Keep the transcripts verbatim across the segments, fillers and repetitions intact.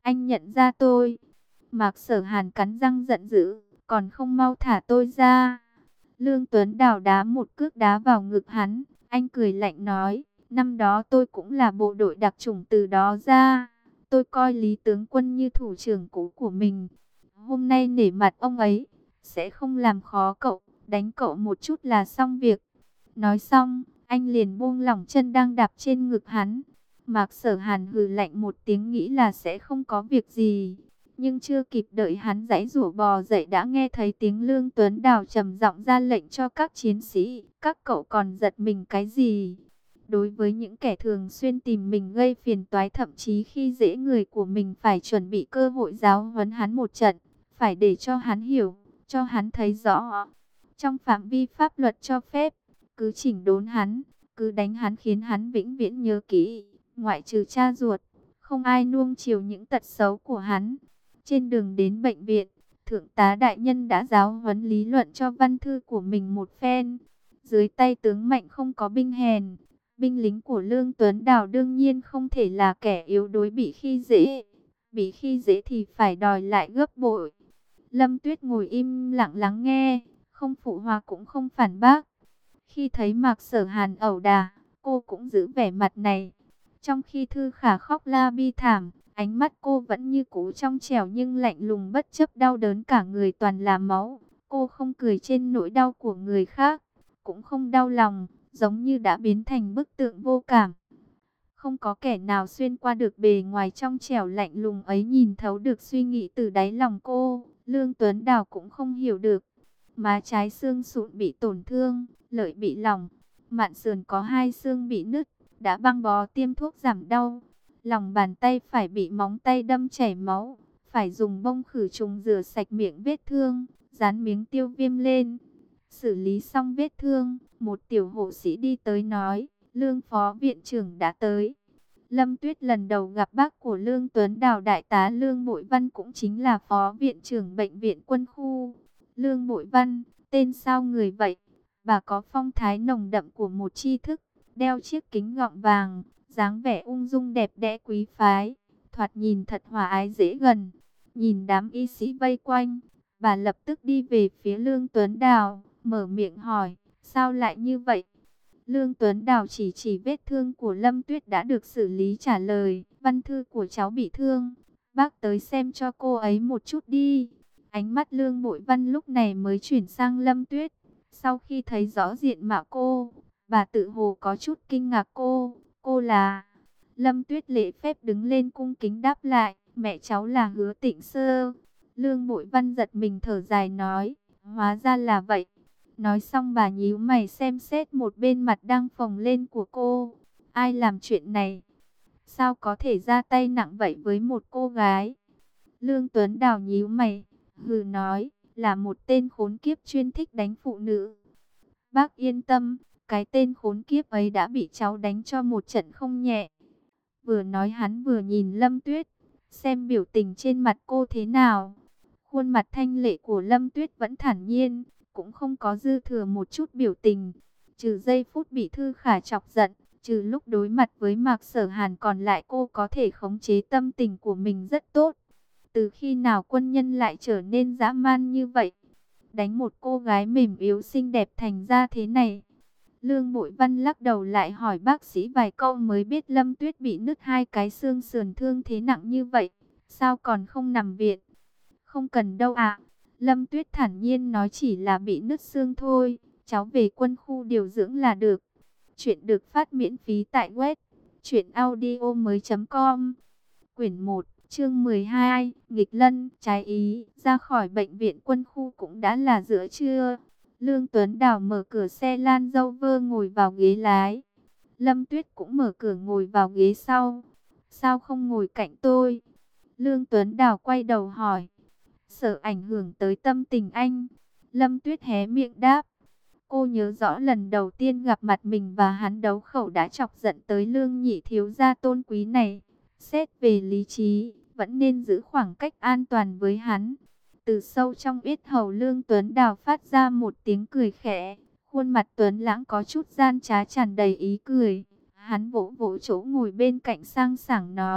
anh nhận ra tôi. Mạc Sở Hàn cắn răng giận dữ, còn không mau thả tôi ra. Lương Tuấn Đào đá một cước đá vào ngực hắn, anh cười lạnh nói, năm đó tôi cũng là bộ đội đặc chủng từ đó ra. Tôi coi Lý tướng quân như thủ trưởng cũ của mình. Hôm nay nể mặt ông ấy, sẽ không làm khó cậu, đánh cậu một chút là xong việc. Nói xong, anh liền buông lỏng chân đang đạp trên ngực hắn. Mạc Sở Hàn hừ lạnh một tiếng nghĩ là sẽ không có việc gì. Nhưng chưa kịp đợi hắn giãy giụa bò dậy đã nghe thấy tiếng Lương Tuấn Đào trầm giọng ra lệnh cho các chiến sĩ. Các cậu còn giật mình cái gì? Đối với những kẻ thường xuyên tìm mình gây phiền toái, thậm chí khi dễ người của mình, phải chuẩn bị cơ hội giáo huấn hắn một trận. Phải để cho hắn hiểu, cho hắn thấy rõ. Trong phạm vi pháp luật cho phép, cứ chỉnh đốn hắn, cứ đánh hắn khiến hắn vĩnh viễn nhớ kỹ. Ngoại trừ cha ruột, không ai nuông chiều những tật xấu của hắn. Trên đường đến bệnh viện, Thượng tá đại nhân đã giáo huấn lý luận cho văn thư của mình một phen. Dưới tay tướng mạnh không có binh hèn. Binh lính của Lương Tuấn Đào đương nhiên không thể là kẻ yếu đuối bị khi dễ. Bị khi dễ thì phải đòi lại gấp bội. Lâm Tuyết ngồi im lặng lắng nghe, không phụ họa cũng không phản bác. Khi thấy Mạc Sở Hàn ẩu đả, cô cũng giữ vẻ mặt này. Trong khi Thư Khả khóc la bi thảm, ánh mắt cô vẫn như cũ trong trẻo nhưng lạnh lùng, bất chấp đau đớn cả người toàn là máu. Cô không cười trên nỗi đau của người khác, cũng không đau lòng, giống như đã biến thành bức tượng vô cảm. Không có kẻ nào xuyên qua được bề ngoài trong trẻo lạnh lùng ấy, nhìn thấu được suy nghĩ từ đáy lòng cô. Lương Tuấn Đào cũng không hiểu được. Má trái xương sụn bị tổn thương, lợi bị lỏng, mạn sườn có hai xương bị nứt, đã băng bó tiêm thuốc giảm đau. Lòng bàn tay phải bị móng tay đâm chảy máu, phải dùng bông khử trùng rửa sạch miệng vết thương, dán miếng tiêu viêm lên. Xử lý xong vết thương, một tiểu hộ sĩ đi tới nói, Lương phó viện trưởng đã tới. Lâm Tuyết lần đầu gặp bác của Lương Tuấn Đào, đại tá Lương Bội Văn, cũng chính là phó viện trưởng bệnh viện quân khu. Lương Bội Văn, tên sao người vậy? Bà có phong thái nồng đậm của một tri thức, đeo chiếc kính gọng vàng, dáng vẻ ung dung đẹp đẽ quý phái, thoạt nhìn thật hòa ái dễ gần. Nhìn đám y sĩ vây quanh, bà lập tức đi về phía Lương Tuấn Đào, mở miệng hỏi, sao lại như vậy? Lương Tuấn Đào chỉ chỉ vết thương của Lâm Tuyết đã được xử lý, trả lời, văn thư của cháu bị thương, bác tới xem cho cô ấy một chút đi. Ánh mắt Lương Bội Văn lúc này mới chuyển sang Lâm Tuyết. Sau khi thấy rõ diện mạo cô, bà tự hồ có chút kinh ngạc. Cô, cô là... Lâm Tuyết lễ phép đứng lên cung kính đáp lại, mẹ cháu là Hứa Tịnh Sơ. Lương Bội Văn giật mình thở dài nói, hóa ra là vậy. Nói xong bà nhíu mày xem xét một bên mặt đang phồng lên của cô. Ai làm chuyện này? Sao có thể ra tay nặng vậy với một cô gái? Lương Tuấn Đào nhíu mày, hừ nói, là một tên khốn kiếp chuyên thích đánh phụ nữ. Bác yên tâm, cái tên khốn kiếp ấy đã bị cháu đánh cho một trận không nhẹ. Vừa nói hắn vừa nhìn Lâm Tuyết, xem biểu tình trên mặt cô thế nào. Khuôn mặt thanh lệ của Lâm Tuyết vẫn thản nhiên, cũng không có dư thừa một chút biểu tình. Trừ giây phút bị Thư Khả chọc giận, trừ lúc đối mặt với Mạc Sở Hàn, còn lại cô có thể khống chế tâm tình của mình rất tốt. Từ khi nào quân nhân lại trở nên dã man như vậy? Đánh một cô gái mềm yếu xinh đẹp thành ra thế này. Lương Bội Văn lắc đầu lại hỏi bác sĩ vài câu mới biết Lâm Tuyết bị nứt hai cái xương sườn, thương thế nặng như vậy, sao còn không nằm viện? Không cần đâu ạ. Lâm Tuyết thản nhiên nói, chỉ là bị nứt xương thôi, cháu về quân khu điều dưỡng là được. Chuyện được phát miễn phí tại web truyện audio mới.com. Quyển một, chương mười hai, nghịch lân, trái ý. Ra khỏi bệnh viện quân khu cũng đã là giữa trưa. Lương Tuấn Đào mở cửa xe Land Rover ngồi vào ghế lái. Lâm Tuyết cũng mở cửa ngồi vào ghế sau. Sao không ngồi cạnh tôi? Lương Tuấn Đào quay đầu hỏi. Sợ ảnh hưởng tới tâm tình anh. Lâm Tuyết hé miệng đáp. Cô nhớ rõ lần đầu tiên gặp mặt mình và hắn đấu khẩu đã chọc giận tới Lương nhị thiếu gia tôn quý này. Xét về lý trí, vẫn nên giữ khoảng cách an toàn với hắn. Từ sâu trong yết hầu Lương Tuấn Đào phát ra một tiếng cười khẽ. Khuôn mặt Tuấn lãng có chút gian trá, tràn đầy ý cười. Hắn vỗ vỗ chỗ ngồi bên cạnh sang sảng nói,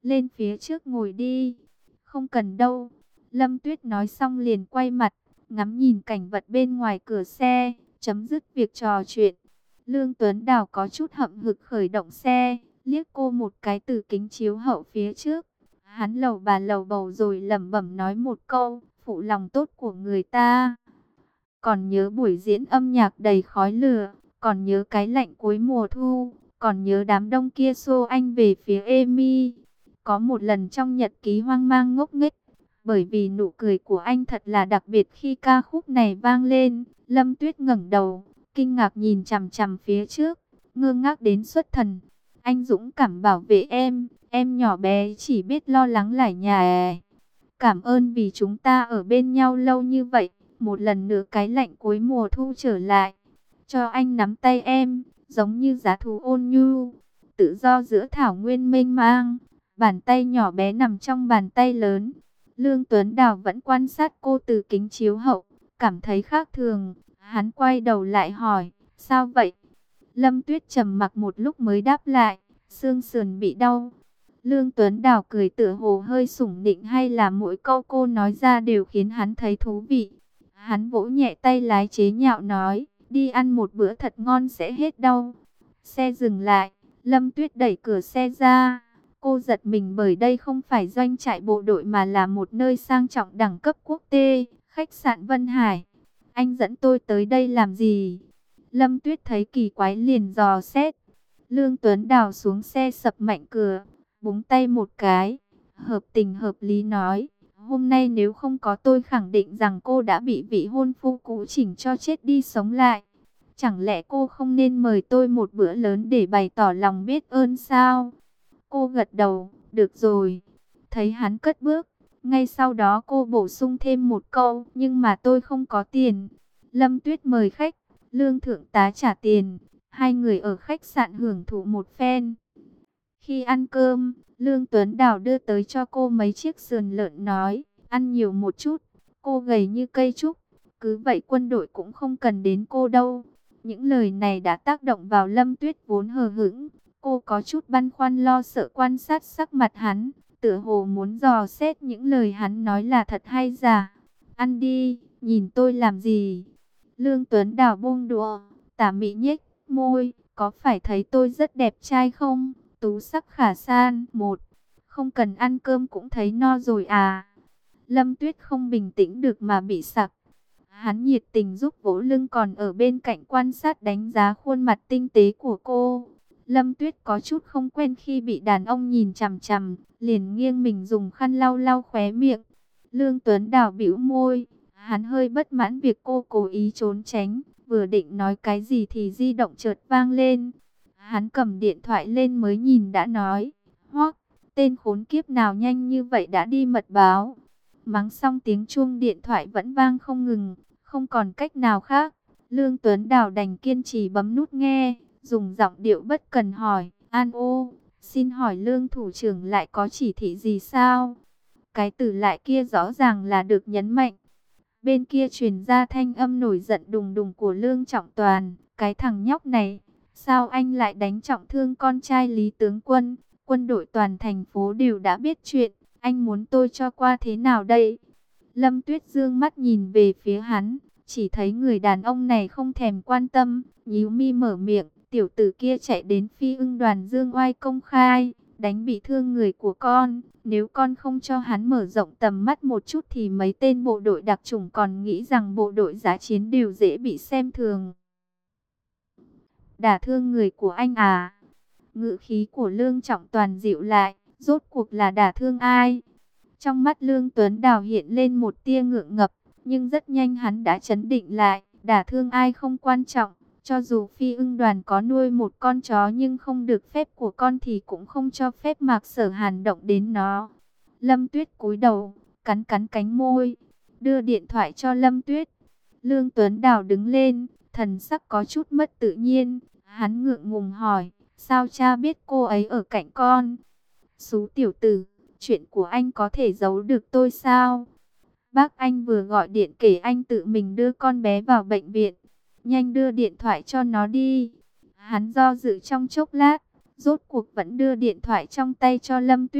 lên phía trước ngồi đi. Không cần đâu. Lâm Tuyết nói xong liền quay mặt, ngắm nhìn cảnh vật bên ngoài cửa xe, chấm dứt việc trò chuyện. Lương Tuấn Đào có chút hậm hực khởi động xe, liếc cô một cái từ kính chiếu hậu phía trước. Hắn lầu bà lầu bầu rồi lẩm bẩm nói một câu, phụ lòng tốt của người ta. Còn nhớ buổi diễn âm nhạc đầy khói lửa, còn nhớ cái lạnh cuối mùa thu, còn nhớ đám đông kia xô anh về phía Amy. Có một lần trong nhật ký hoang mang ngốc nghếch, bởi vì nụ cười của anh thật là đặc biệt khi ca khúc này vang lên. Lâm Tuyết ngẩng đầu, kinh ngạc nhìn chằm chằm phía trước, ngơ ngác đến xuất thần. Anh dũng cảm bảo vệ em, em nhỏ bé chỉ biết lo lắng lải nhải. Cảm ơn vì chúng ta ở bên nhau lâu như vậy. Một lần nữa cái lạnh cuối mùa thu trở lại, cho anh nắm tay em, giống như giá thú ôn nhu, tự do giữa thảo nguyên mênh mang. Bàn tay nhỏ bé nằm trong bàn tay lớn. Lương Tuấn Đào vẫn quan sát cô từ kính chiếu hậu, cảm thấy khác thường. Hắn quay đầu lại hỏi, sao vậy? Lâm Tuyết trầm mặc một lúc mới đáp lại, xương sườn bị đau. Lương Tuấn Đào cười tựa hồ hơi sủng nịnh, hay là mỗi câu cô nói ra đều khiến hắn thấy thú vị. Hắn vỗ nhẹ tay lái chế nhạo nói, đi ăn một bữa thật ngon sẽ hết đau. Xe dừng lại, Lâm Tuyết đẩy cửa xe ra. Cô giật mình bởi đây không phải doanh trại bộ đội mà là một nơi sang trọng đẳng cấp quốc tế, khách sạn Vân Hải. Anh dẫn tôi tới đây làm gì? Lâm Tuyết thấy kỳ quái liền dò xét. Lương Tuấn Đào xuống xe sập mạnh cửa, búng tay một cái, hợp tình hợp lý nói. Hôm nay nếu không có tôi khẳng định rằng cô đã bị vị hôn phu cũ chỉnh cho chết đi sống lại. Chẳng lẽ cô không nên mời tôi một bữa lớn để bày tỏ lòng biết ơn sao? Cô gật đầu, được rồi. Thấy hắn cất bước, ngay sau đó cô bổ sung thêm một câu, nhưng mà tôi không có tiền. Lâm Tuyết mời khách, Lương thượng tá trả tiền. Hai người ở khách sạn hưởng thụ một phen. Khi ăn cơm, Lương Tuấn Đào đưa tới cho cô mấy chiếc sườn lợn nói, ăn nhiều một chút, cô gầy như cây trúc, cứ vậy quân đội cũng không cần đến cô đâu. Những lời này đã tác động vào Lâm Tuyết vốn hờ hững, cô có chút băn khoăn lo sợ quan sát sắc mặt hắn, tựa hồ muốn dò xét những lời hắn nói là thật hay giả. Ăn đi, nhìn tôi làm gì? Lương Tuấn Đào buông đũa, tà mị nhếch môi, có phải thấy tôi rất đẹp trai không? Tú sắc khả san, một, không cần ăn cơm cũng thấy no rồi à. Lâm Tuyết không bình tĩnh được mà bị sặc. Hắn nhiệt tình giúp vỗ lưng, còn ở bên cạnh quan sát đánh giá khuôn mặt tinh tế của cô. Lâm Tuyết có chút không quen khi bị đàn ông nhìn chằm chằm, liền nghiêng mình dùng khăn lau lau khóe miệng. Lương Tuấn Đào bĩu môi, hắn hơi bất mãn việc cô cố ý trốn tránh, vừa định nói cái gì thì di động chợt vang lên. Hắn cầm điện thoại lên mới nhìn đã nói, hoắc, tên khốn kiếp nào nhanh như vậy đã đi mật báo. Mắng xong tiếng chuông điện thoại vẫn vang không ngừng, không còn cách nào khác. Lương Tuấn Đào đành kiên trì bấm nút nghe, dùng giọng điệu bất cần hỏi, An ô, xin hỏi Lương thủ trưởng lại có chỉ thị gì sao? Cái từ lại kia rõ ràng là được nhấn mạnh. Bên kia truyền ra thanh âm nổi giận đùng đùng của Lương Trọng Toàn, cái thằng nhóc này, sao anh lại đánh trọng thương con trai Lý tướng quân? Quân đội toàn thành phố đều đã biết chuyện, anh muốn tôi cho qua thế nào đây? Lâm Tuyết dương mắt nhìn về phía hắn, chỉ thấy người đàn ông này không thèm quan tâm, nhíu mi mở miệng, tiểu tử kia chạy đến Phi Ưng đoàn dương oai công khai, đánh bị thương người của con, nếu con không cho hắn mở rộng tầm mắt một chút thì mấy tên bộ đội đặc chủng còn nghĩ rằng bộ đội giá chiến đều dễ bị xem thường. Đả thương người của anh à? Ngữ khí của Lương Trọng Toàn dịu lại, rốt cuộc là đả thương ai? Trong mắt Lương Tuấn Đào hiện lên một tia ngượng ngập, nhưng rất nhanh hắn đã trấn định lại, đả thương ai không quan trọng, cho dù Phi Ưng đoàn có nuôi một con chó nhưng không được phép của con thì cũng không cho phép Mạc Sở Hàn động đến nó. Lâm Tuyết cúi đầu, cắn cắn cánh môi, đưa điện thoại cho Lâm Tuyết. Lương Tuấn Đào đứng lên, thần sắc có chút mất tự nhiên, hắn ngượng ngùng hỏi, sao cha biết cô ấy ở cạnh con? Xú tiểu tử, chuyện của anh có thể giấu được tôi sao? Bác anh vừa gọi điện kể anh tự mình đưa con bé vào bệnh viện. Nhanh đưa điện thoại cho nó đi. Hắn do dự trong chốc lát, rốt cuộc vẫn đưa điện thoại trong tay cho Lâm Tuyết,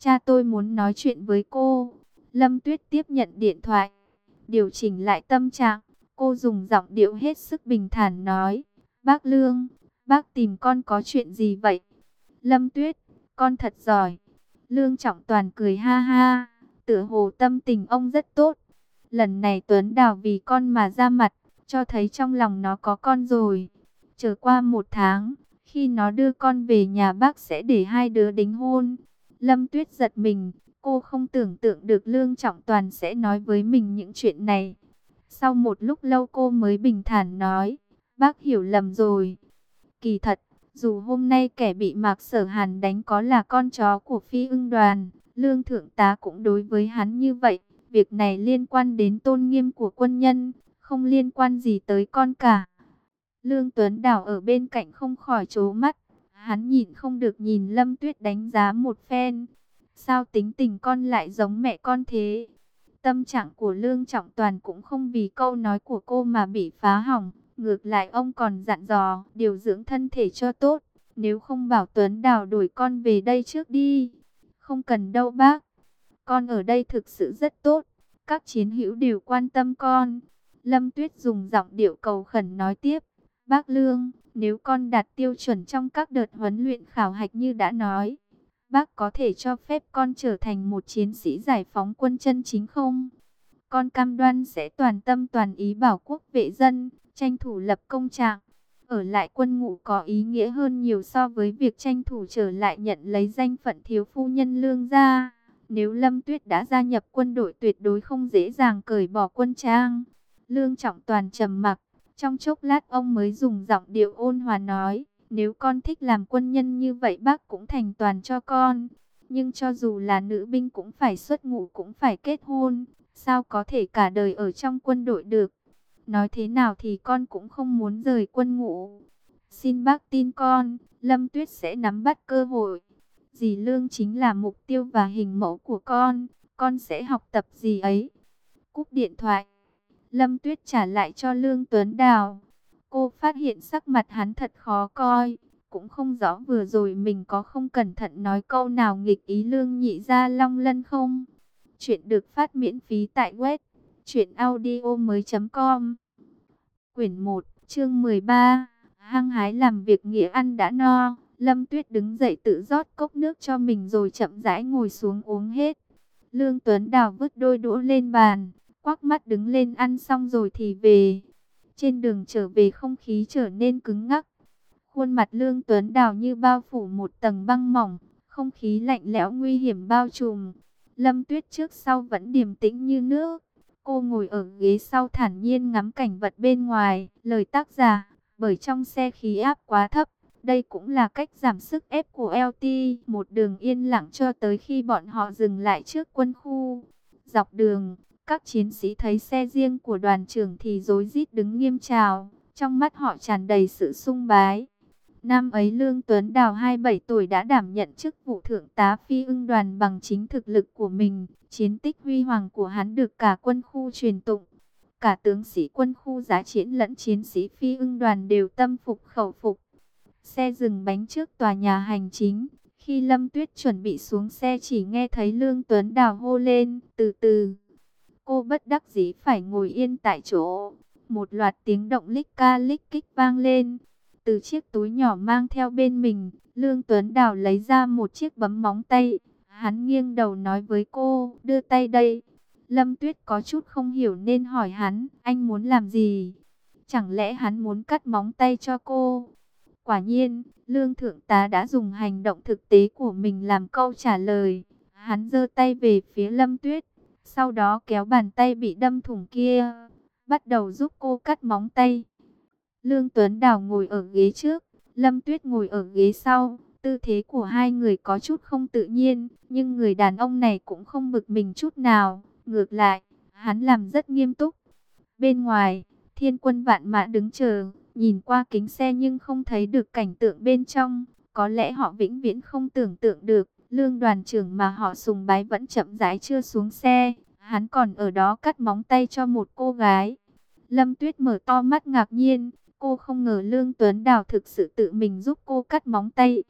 cha tôi muốn nói chuyện với cô. Lâm Tuyết tiếp nhận điện thoại, điều chỉnh lại tâm trạng. Cô dùng giọng điệu hết sức bình thản nói, bác Lương, bác tìm con có chuyện gì vậy? Lâm Tuyết, con thật giỏi. Lương Trọng Toàn cười ha ha, tựa hồ tâm tình ông rất tốt. Lần này Tuấn Đào vì con mà ra mặt, cho thấy trong lòng nó có con rồi. Chờ qua một tháng, khi nó đưa con về nhà bác sẽ để hai đứa đính hôn. Lâm Tuyết giật mình, cô không tưởng tượng được Lương Trọng Toàn sẽ nói với mình những chuyện này. Sau một lúc lâu cô mới bình thản nói, bác hiểu lầm rồi. Kỳ thật, dù hôm nay kẻ bị Mạc Sở Hàn đánh có là con chó của Phi Ưng Đoàn, Lương Thượng tá cũng đối với hắn như vậy. Việc này liên quan đến tôn nghiêm của quân nhân, không liên quan gì tới con cả. Lương Tuấn Đào ở bên cạnh không khỏi trố mắt. Hắn nhịn không được nhìn Lâm Tuyết đánh giá một phen. Sao tính tình con lại giống mẹ con thế? Tâm trạng của Lương Trọng Toàn cũng không vì câu nói của cô mà bị phá hỏng. Ngược lại ông còn dặn dò điều dưỡng thân thể cho tốt. Nếu không bảo Tuấn Đào đuổi con về đây trước đi. Không cần đâu bác. Con ở đây thực sự rất tốt. Các chiến hữu đều quan tâm con. Lâm Tuyết dùng giọng điệu cầu khẩn nói tiếp. Bác Lương, nếu con đạt tiêu chuẩn trong các đợt huấn luyện khảo hạch như đã nói, bác có thể cho phép con trở thành một chiến sĩ giải phóng quân chân chính không? Con cam đoan sẽ toàn tâm toàn ý bảo quốc vệ dân, tranh thủ lập công trạng. Ở lại quân ngũ có ý nghĩa hơn nhiều so với việc tranh thủ trở lại nhận lấy danh phận thiếu phu nhân Lương gia. Nếu Lâm Tuyết đã gia nhập quân đội tuyệt đối không dễ dàng cởi bỏ quân trang. Lương Trọng Toàn trầm mặc. Trong chốc lát ông mới dùng giọng điệu ôn hòa nói, nếu con thích làm quân nhân như vậy bác cũng thành toàn cho con. Nhưng cho dù là nữ binh cũng phải xuất ngũ cũng phải kết hôn, sao có thể cả đời ở trong quân đội được. Nói thế nào thì con cũng không muốn rời quân ngũ. Xin bác tin con, Lâm Tuyết sẽ nắm bắt cơ hội. Dì Lương chính là mục tiêu và hình mẫu của con, con sẽ học tập dì ấy. Cúp điện thoại. Lâm Tuyết trả lại cho Lương Tuấn Đào. Cô phát hiện sắc mặt hắn thật khó coi. Cũng không rõ vừa rồi mình có không cẩn thận nói câu nào nghịch ý Lương Nhị Gia Long Lân không. Chuyện được phát miễn phí tại web truyện audio mới chấm com. Quyển một, chương mười ba. Hăng hái làm việc nghĩa ăn đã no. Lâm Tuyết đứng dậy tự rót cốc nước cho mình rồi chậm rãi ngồi xuống uống hết. Lương Tuấn Đào vứt đôi đũa lên bàn, quắc mắt đứng lên ăn xong rồi thì về. Trên đường trở về không khí trở nên cứng ngắc. Khuôn mặt Lương Tuấn Đào như bao phủ một tầng băng mỏng, không khí lạnh lẽo nguy hiểm bao trùm. Lâm Tuyết trước sau vẫn điềm tĩnh như nước. Cô ngồi ở ghế sau thản nhiên ngắm cảnh vật bên ngoài. Lời tác giả, bởi trong xe khí áp quá thấp. Đây cũng là cách giảm sức ép của lờ tê. Một đường yên lặng cho tới khi bọn họ dừng lại trước quân khu. Dọc đường, các chiến sĩ thấy xe riêng của đoàn trưởng thì rối rít đứng nghiêm chào. Trong mắt họ tràn đầy sự sung bái. Năm ấy Lương Tuấn Đào hai mươi bảy tuổi đã đảm nhận chức vụ thượng tá Phi Ưng Đoàn bằng chính thực lực của mình. Chiến tích huy hoàng của hắn được cả quân khu truyền tụng. Cả tướng sĩ quân khu Giá Chiến lẫn chiến sĩ Phi Ưng Đoàn đều tâm phục khẩu phục. Xe dừng bánh trước tòa nhà hành chính. Khi Lâm Tuyết chuẩn bị xuống xe chỉ nghe thấy Lương Tuấn Đào hô lên, từ từ. Cô bất đắc dĩ phải ngồi yên tại chỗ. Một loạt tiếng động lích ca lích kích vang lên. Từ chiếc túi nhỏ mang theo bên mình, Lương Tuấn Đào lấy ra một chiếc bấm móng tay. Hắn nghiêng đầu nói với cô, đưa tay đây. Lâm Tuyết có chút không hiểu nên hỏi hắn, anh muốn làm gì? Chẳng lẽ hắn muốn cắt móng tay cho cô? Quả nhiên, Lương Thượng tá đã dùng hành động thực tế của mình làm câu trả lời. Hắn giơ tay về phía Lâm Tuyết, sau đó kéo bàn tay bị đâm thủng kia, bắt đầu giúp cô cắt móng tay. Lương Tuấn Đào ngồi ở ghế trước, Lâm Tuyết ngồi ở ghế sau. Tư thế của hai người có chút không tự nhiên, nhưng người đàn ông này cũng không bực mình chút nào. Ngược lại, hắn làm rất nghiêm túc. Bên ngoài, Thiên Quân Vạn Mã đứng chờ, nhìn qua kính xe nhưng không thấy được cảnh tượng bên trong. Có lẽ họ vĩnh viễn không tưởng tượng được, Lương đoàn trưởng mà họ sùng bái vẫn chậm rãi chưa xuống xe. Hắn còn ở đó cắt móng tay cho một cô gái. Lâm Tuyết mở to mắt ngạc nhiên. Cô không ngờ Lương Tuấn Đào thực sự tự mình giúp cô cắt móng tay.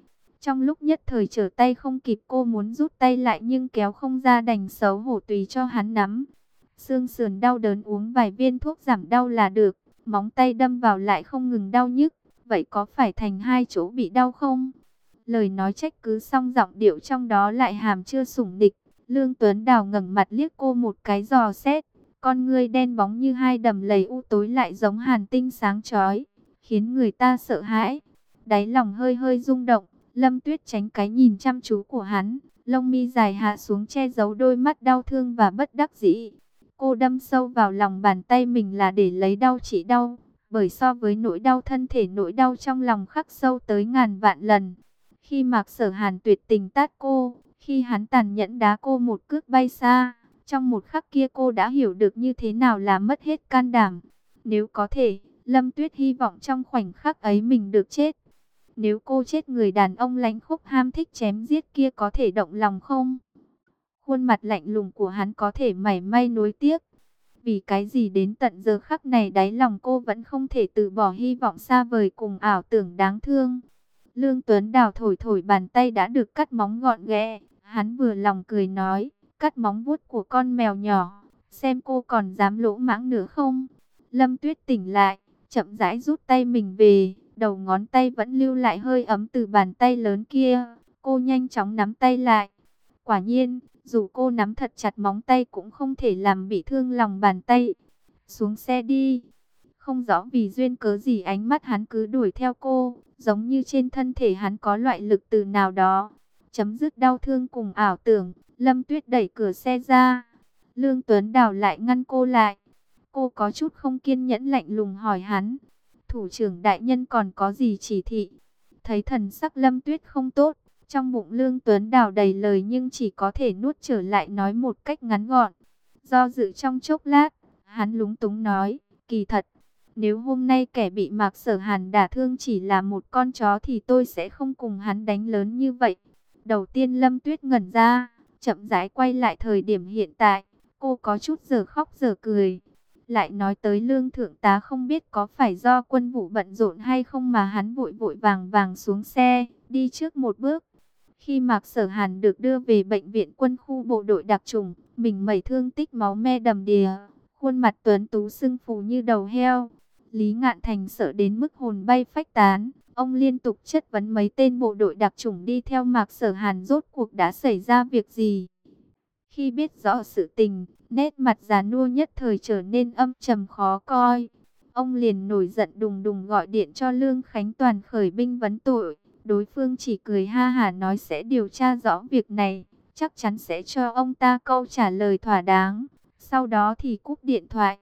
Trong lúc nhất thời trở tay không kịp, cô muốn rút tay lại nhưng kéo không ra, đành xấu hổ tùy cho hắn nắm. Xương sườn đau đớn uống vài viên thuốc giảm đau là được, móng tay đâm vào lại không ngừng đau nhức. Vậy có phải thành hai chỗ bị đau không? Lời nói trách cứ xong, giọng điệu trong đó lại hàm chưa sủng địch. Lương Tuấn Đào ngẩng mặt liếc cô một cái dò xét, con ngươi đen bóng như hai đầm lầy u tối lại giống hàn tinh sáng chói, khiến người ta sợ hãi. Đáy lòng hơi hơi rung động, Lâm Tuyết tránh cái nhìn chăm chú của hắn, lông mi dài hạ xuống che giấu đôi mắt đau thương và bất đắc dĩ. Cô đâm sâu vào lòng bàn tay mình là để lấy đau trị đau, bởi so với nỗi đau thân thể, nỗi đau trong lòng khắc sâu tới ngàn vạn lần. Khi Mạc Sở Hàn tuyệt tình tát cô, khi hắn tàn nhẫn đá cô một cước bay xa, trong một khắc kia cô đã hiểu được như thế nào là mất hết can đảm. Nếu có thể, Lâm Tuyết hy vọng trong khoảnh khắc ấy mình được chết. Nếu cô chết, người đàn ông lãnh khốc ham thích chém giết kia có thể động lòng không? Khuôn mặt lạnh lùng của hắn có thể mảy may nuối tiếc. Vì cái gì đến tận giờ khắc này đáy lòng cô vẫn không thể từ bỏ hy vọng xa vời cùng ảo tưởng đáng thương. Lương Tuấn Đào thổi thổi bàn tay đã được cắt móng gọn ghẽ. Hắn vừa lòng cười nói, cắt móng vuốt của con mèo nhỏ, xem cô còn dám lỗ mãng nữa không? Lâm Tuyết tỉnh lại, chậm rãi rút tay mình về, đầu ngón tay vẫn lưu lại hơi ấm từ bàn tay lớn kia. Cô nhanh chóng nắm tay lại. Quả nhiên, dù cô nắm thật chặt móng tay cũng không thể làm bị thương lòng bàn tay. Xuống xe đi. Không rõ vì duyên cớ gì ánh mắt hắn cứ đuổi theo cô, giống như trên thân thể hắn có loại lực từ nào đó. Chấm dứt đau thương cùng ảo tưởng, Lâm Tuyết đẩy cửa xe ra. Lương Tuấn Đào lại ngăn cô lại. Cô có chút không kiên nhẫn lạnh lùng hỏi hắn, thủ trưởng đại nhân còn có gì chỉ thị? Thấy thần sắc Lâm Tuyết không tốt, trong bụng Lương Tuấn Đào đầy lời nhưng chỉ có thể nuốt trở lại, nói một cách ngắn gọn. Do dự trong chốc lát, hắn lúng túng nói, kỳ thật, nếu hôm nay kẻ bị Mạc Sở Hàn đả thương chỉ là một con chó thì tôi sẽ không cùng hắn đánh lớn như vậy. Đầu tiên Lâm Tuyết ngẩn ra, chậm rãi quay lại thời điểm hiện tại, cô có chút giờ khóc giờ cười. Lại nói tới Lương thượng tá, không biết có phải do quân vụ bận rộn hay không mà hắn vội vội vàng vàng xuống xe, đi trước một bước. Khi Mạc Sở Hàn được đưa về bệnh viện quân khu bộ đội đặc chủng, mình mẩy thương tích máu me đầm đìa, khuôn mặt tuấn tú sưng phù như đầu heo. Lý Ngạn Thành sợ đến mức hồn bay phách tán, ông liên tục chất vấn mấy tên bộ đội đặc chủng đi theo Mạc Sở Hàn rốt cuộc đã xảy ra việc gì. Khi biết rõ sự tình, nét mặt già nua nhất thời trở nên âm trầm khó coi. Ông liền nổi giận đùng đùng gọi điện cho Lương Khánh Toàn khởi binh vấn tội. Đối phương chỉ cười ha hả nói sẽ điều tra rõ việc này, chắc chắn sẽ cho ông ta câu trả lời thỏa đáng. Sau đó thì cúp điện thoại.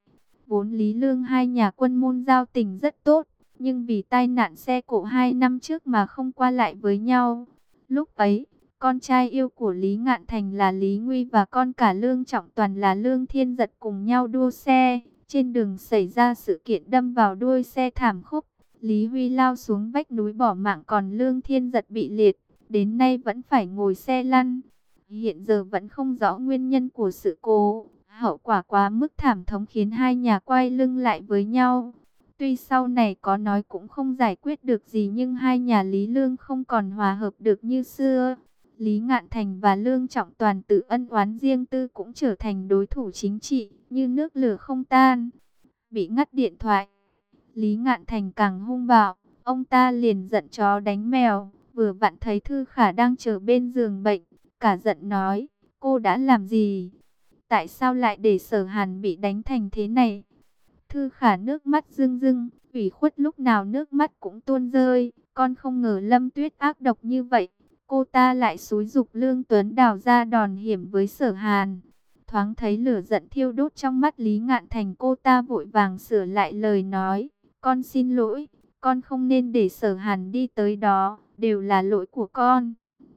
Vốn Lý Lương hai nhà quân môn giao tình rất tốt, nhưng vì tai nạn xe cộ hai năm trước mà không qua lại với nhau. Lúc ấy, con trai yêu của Lý Ngạn Thành là Lý Nguy và con cả Lương Trọng Toàn là Lương Thiên Giật cùng nhau đua xe. Trên đường xảy ra sự kiện đâm vào đuôi xe thảm khốc. Lý Huy lao xuống vách núi bỏ mạng, còn Lương Thiên Giật bị liệt, đến nay vẫn phải ngồi xe lăn. Hiện giờ vẫn không rõ nguyên nhân của sự cố. Hậu quả quá mức thảm thống khiến hai nhà quay lưng lại với nhau. Tuy sau này có nói cũng không giải quyết được gì, nhưng hai nhà Lý Lương không còn hòa hợp được như xưa. Lý Ngạn Thành và Lương Trọng Toàn tự ân oán riêng tư cũng trở thành đối thủ chính trị, như nước lửa không tan. Bị ngắt điện thoại, Lý Ngạn Thành càng hung bạo, ông ta liền giận chó đánh mèo. Vừa vặn thấy Thư Khả đang chờ bên giường bệnh, cả giận nói, cô đã làm gì? Tại sao lại để Sở Hàn bị đánh thành thế này? Thư Khả nước mắt rưng rưng, ủy khuất lúc nào nước mắt cũng tuôn rơi. Con không ngờ Lâm Tuyết ác độc như vậy. Cô ta lại xúi giục Lương Tuấn Đào ra đòn hiểm với Sở Hàn. Thoáng thấy lửa giận thiêu đốt trong mắt Lý Ngạn Thành, cô ta vội vàng sửa lại lời nói. Con xin lỗi, con không nên để Sở Hàn đi tới đó, đều là lỗi của con.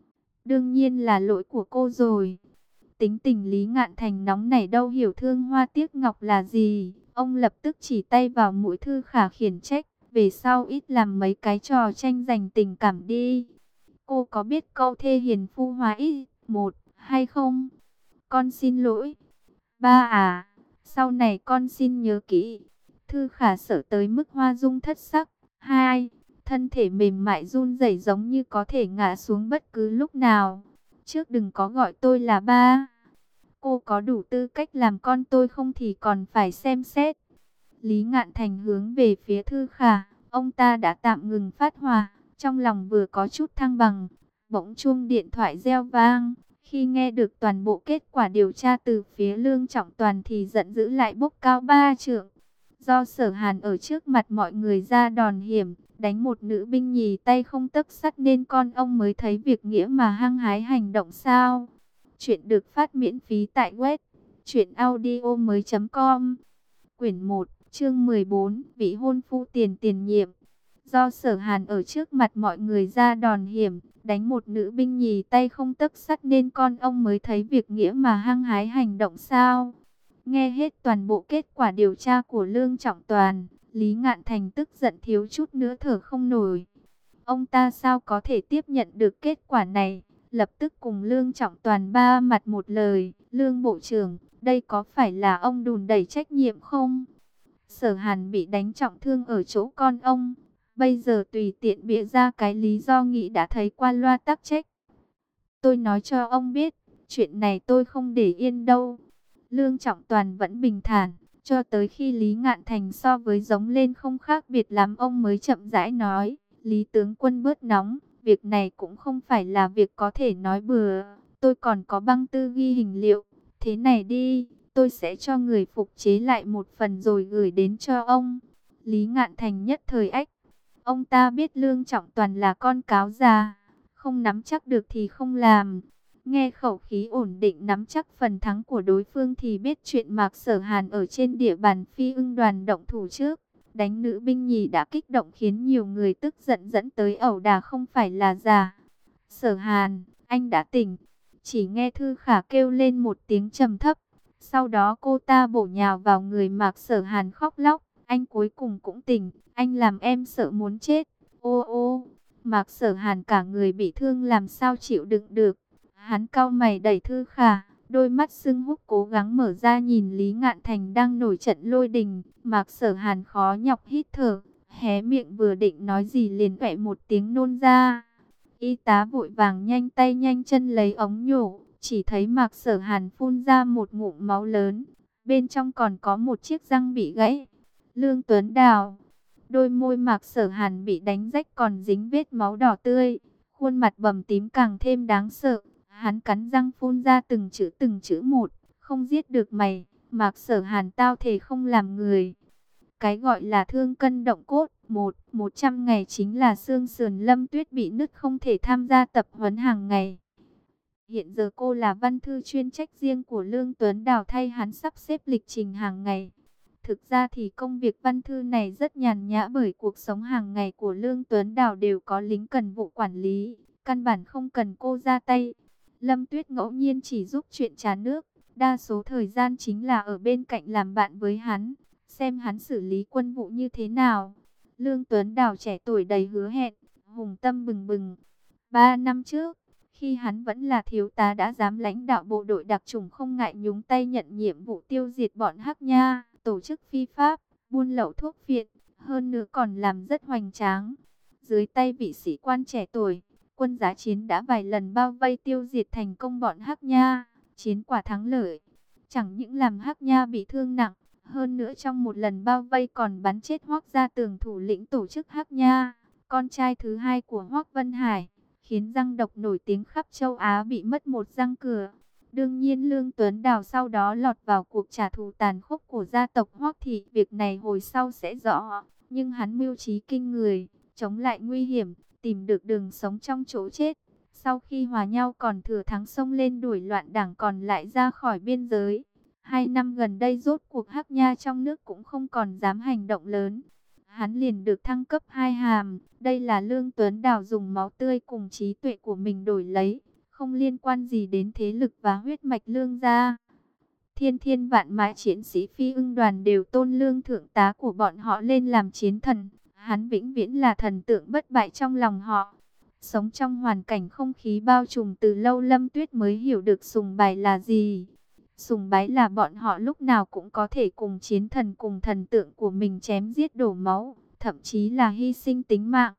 Đương nhiên là lỗi của cô rồi. Tính tình Lý Ngạn Thành nóng nảy đâu hiểu thương hoa tiếc ngọc là gì. Ông lập tức chỉ tay vào mũi Thư Khả khiển trách. Về sau ít làm mấy cái trò tranh giành tình cảm đi. Cô có biết câu thê hiền phu hóa ít một hay không? Con xin lỗi. Ba à, sau này con xin nhớ kỹ. Thư Khả sợ tới mức hoa dung thất sắc. Hai, thân thể mềm mại run rẩy giống như có thể ngã xuống bất cứ lúc nào. Trước đừng có gọi tôi là ba. Cô có đủ tư cách làm con tôi không thì còn phải xem xét. Lý Ngạn Thành hướng về phía Thư Khả, ông ta đã tạm ngừng phát hỏa, trong lòng vừa có chút thăng bằng. Bỗng chuông điện thoại reo vang, khi nghe được toàn bộ kết quả điều tra từ phía Lương Trọng Toàn thì giận dữ lại bốc cao ba trượng. Do Sở Hàn ở trước mặt mọi người ra đòn hiểm, đánh một nữ binh nhì tay không tấc sắt nên con ông mới thấy việc nghĩa mà hăng hái hành động sao. Chuyện được phát miễn phí tại web truyện audio mới chấm com. Quyển một, chương mười bốn, vị hôn phu tiền tiền nhiệm. Do Sở Hàn ở trước mặt mọi người ra đòn hiểm, đánh một nữ binh nhì tay không tấc sắt nên con ông mới thấy việc nghĩa mà hăng hái hành động sao. Nghe hết toàn bộ kết quả điều tra của Lương Trọng Toàn, Lý Ngạn Thành tức giận thiếu chút nữa thở không nổi. Ông ta sao có thể tiếp nhận được kết quả này, lập tức cùng Lương Trọng Toàn ba mặt một lời. Lương Bộ trưởng, đây có phải là ông đùn đẩy trách nhiệm không? Sở Hàn bị đánh trọng thương ở chỗ con ông, bây giờ tùy tiện bịa ra cái lý do nghĩ đã thấy qua loa tắc trách. Tôi nói cho ông biết, chuyện này tôi không để yên đâu. Lương Trọng Toàn vẫn bình thản, cho tới khi Lý Ngạn Thành so với giống lên không khác biệt lắm ông mới chậm rãi nói. Lý tướng quân bớt nóng, việc này cũng không phải là việc có thể nói bừa. Tôi còn có băng tư ghi hình liệu, thế này đi, tôi sẽ cho người phục chế lại một phần rồi gửi đến cho ông. Lý Ngạn Thành nhất thời ách. Ông ta biết Lương Trọng Toàn là con cáo già, không nắm chắc được thì không làm. Nghe khẩu khí ổn định nắm chắc phần thắng của đối phương thì biết chuyện Mạc Sở Hàn ở trên địa bàn Phi Ưng đoàn động thủ trước. Đánh nữ binh nhì đã kích động khiến nhiều người tức giận dẫn tới ẩu đả không phải là giả. Sở Hàn, anh đã tỉnh. Chỉ nghe Thư Khả kêu lên một tiếng trầm thấp. Sau đó cô ta bổ nhào vào người Mạc Sở Hàn khóc lóc. Anh cuối cùng cũng tỉnh, anh làm em sợ muốn chết. Ô ô, Mạc Sở Hàn cả người bị thương làm sao chịu đựng được. Hắn cau mày đẩy Thư Khả, đôi mắt sưng húp cố gắng mở ra nhìn Lý Ngạn Thành đang nổi trận lôi đình. Mạc Sở Hàn khó nhọc hít thở, hé miệng vừa định nói gì liền vẹ một tiếng nôn ra. Y tá vội vàng nhanh tay nhanh chân lấy ống nhổ, chỉ thấy Mạc Sở Hàn phun ra một ngụm máu lớn, bên trong còn có một chiếc răng bị gãy. Lương Tuấn Đào, đôi môi Mạc Sở Hàn bị đánh rách còn dính vết máu đỏ tươi, khuôn mặt bầm tím càng thêm đáng sợ. Hắn cắn răng phun ra từng chữ từng chữ một, không giết được mày, Mạc Sở Hàn tao thề không làm người. Cái gọi là thương cân động cốt, một, một trăm ngày chính là xương sườn Lâm Tuyết bị nứt không thể tham gia tập huấn hàng ngày. Hiện giờ cô là văn thư chuyên trách riêng của Lương Tuấn Đào thay hắn sắp xếp lịch trình hàng ngày. Thực ra thì công việc văn thư này rất nhàn nhã bởi cuộc sống hàng ngày của Lương Tuấn Đào đều có lính cần vụ quản lý, căn bản không cần cô ra tay. Lâm Tuyết ngẫu nhiên chỉ giúp chuyện trà nước, đa số thời gian chính là ở bên cạnh làm bạn với hắn, xem hắn xử lý quân vụ như thế nào. Lương Tuấn Đào trẻ tuổi đầy hứa hẹn, hùng tâm bừng bừng. Ba năm trước, khi hắn vẫn là thiếu tá đã dám lãnh đạo bộ đội đặc chủng không ngại nhúng tay nhận nhiệm vụ tiêu diệt bọn Hắc Nha, tổ chức phi pháp, buôn lậu thuốc phiện, hơn nữa còn làm rất hoành tráng. Dưới tay vị sĩ quan trẻ tuổi, quân Giá Chiến đã vài lần bao vây tiêu diệt thành công bọn Hắc Nha, chiến quả thắng lợi. Chẳng những làm Hắc Nha bị thương nặng, hơn nữa trong một lần bao vây còn bắn chết Hoắc Gia Tường thủ lĩnh tổ chức Hắc Nha, con trai thứ hai của Hoắc Vân Hải, khiến răng độc nổi tiếng khắp châu Á bị mất một răng cửa. Đương nhiên Lương Tuấn Đào sau đó lọt vào cuộc trả thù tàn khốc của gia tộc Hoắc Thị, việc này hồi sau sẽ rõ, nhưng hắn mưu trí kinh người, chống lại nguy hiểm, tìm được đường sống trong chỗ chết. Sau khi hòa nhau còn thừa thắng xông lên đuổi loạn đảng còn lại ra khỏi biên giới. Hai năm gần đây rốt cuộc Hắc Nha trong nước cũng không còn dám hành động lớn. Hắn liền được thăng cấp hai hàm. Đây là Lương Tuấn Đào dùng máu tươi cùng trí tuệ của mình đổi lấy, không liên quan gì đến thế lực và huyết mạch Lương gia. Thiên thiên vạn mã chiến sĩ Phi Ưng đoàn đều tôn Lương thượng tá của bọn họ lên làm chiến thần. Hắn vĩnh viễn là thần tượng bất bại trong lòng họ. Sống trong hoàn cảnh không khí bao trùm từ lâu, Lâm Tuyết mới hiểu được sùng bái là gì. Sùng bái là bọn họ lúc nào cũng có thể cùng chiến thần cùng thần tượng của mình chém giết đổ máu, thậm chí là hy sinh tính mạng.